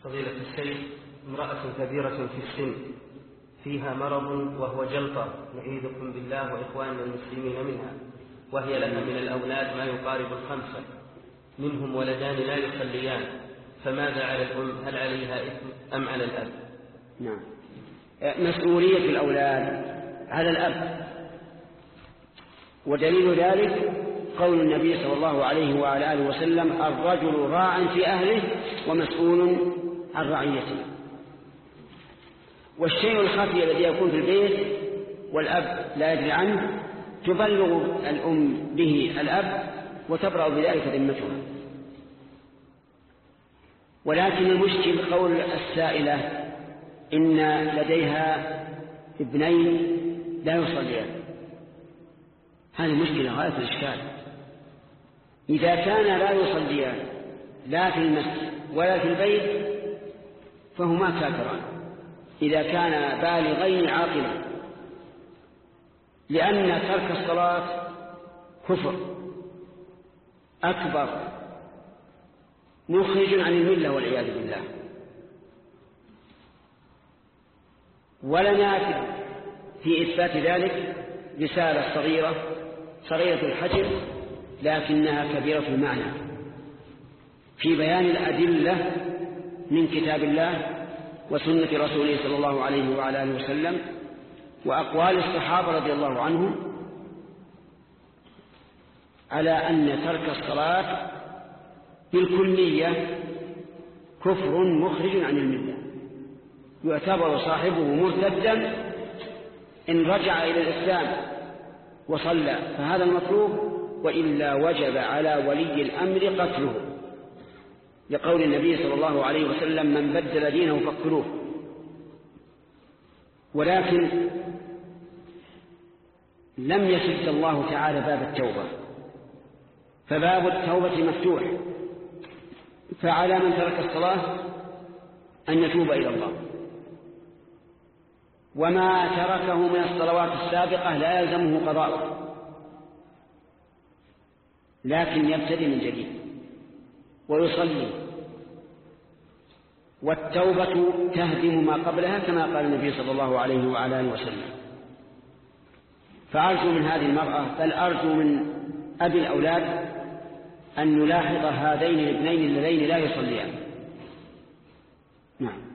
فضيلة الشيخ، امرأة كبيرة في السن فيها مرض وهو جلطة، نعيذكم بالله وإخواننا المسلمين منها، وهي لها من الأولاد ما يقارب 5، منهم ولدان لا يصليان، فماذا على الأم؟ هل عليها إثم أم على الأب؟ نعم، مسؤولية الأولاد على الأب، ودليل ذلك قول النبي صلى الله عليه وعلى آله وسلم: الرجل راع في أهله ومسؤول عن رعيته. والشيء الخفي الذي يكون في البيت والأب لا يدري عنه تبلغ الأم به الأب وتبرأ بذلك ذمتها. ولكن المشكل قول السائلة إن لديها ابنين لا يصليان، هذه مشكلة غاية الإشكال. إذا كان لا يصليان لا في المسجد ولا في البيت فهما كافران إذا كان بالغين عاقلين، لأن ترك الصلاة كفر أكبر مخرج عن الملة والعياذ بالله. ولنا في إثبات ذلك رسالة صغيرة الحجم لكنها كبيرة المعنى في بيان الأدلة من كتاب الله وسنة رسوله صلى الله عليه وعلى آله وسلم وأقوال الصحابة رضي الله عنهم على أن ترك الصلاة بالكلية كفر مخرج عن الملة، يعتبر صاحبه مرتدا إن رجع إلى الإسلام وصلى، فهذا المطلوب، وإلا وجب على ولي الأمر قتله، لقول النبي صلى الله عليه وسلم: من بدل دينه فاقتلوه. ولكن لم يسد الله تعالى باب التوبة، فباب التوبة مفتوح، فعلى من ترك الصلاة أن يتوب إلى الله، وما تركه من الصلوات السابقة لا يلزمه قضاؤه، لكن يبتدي من جديد ويصلي، والتوبة تهدم ما قبلها كما قال النبي صلى الله عليه وعلى آله وسلم. فأرجو من هذه المرأة، بل أرجو من أبي الأولاد أن يلاحظ هذين الابنين اللذين لا يصليان. نعم.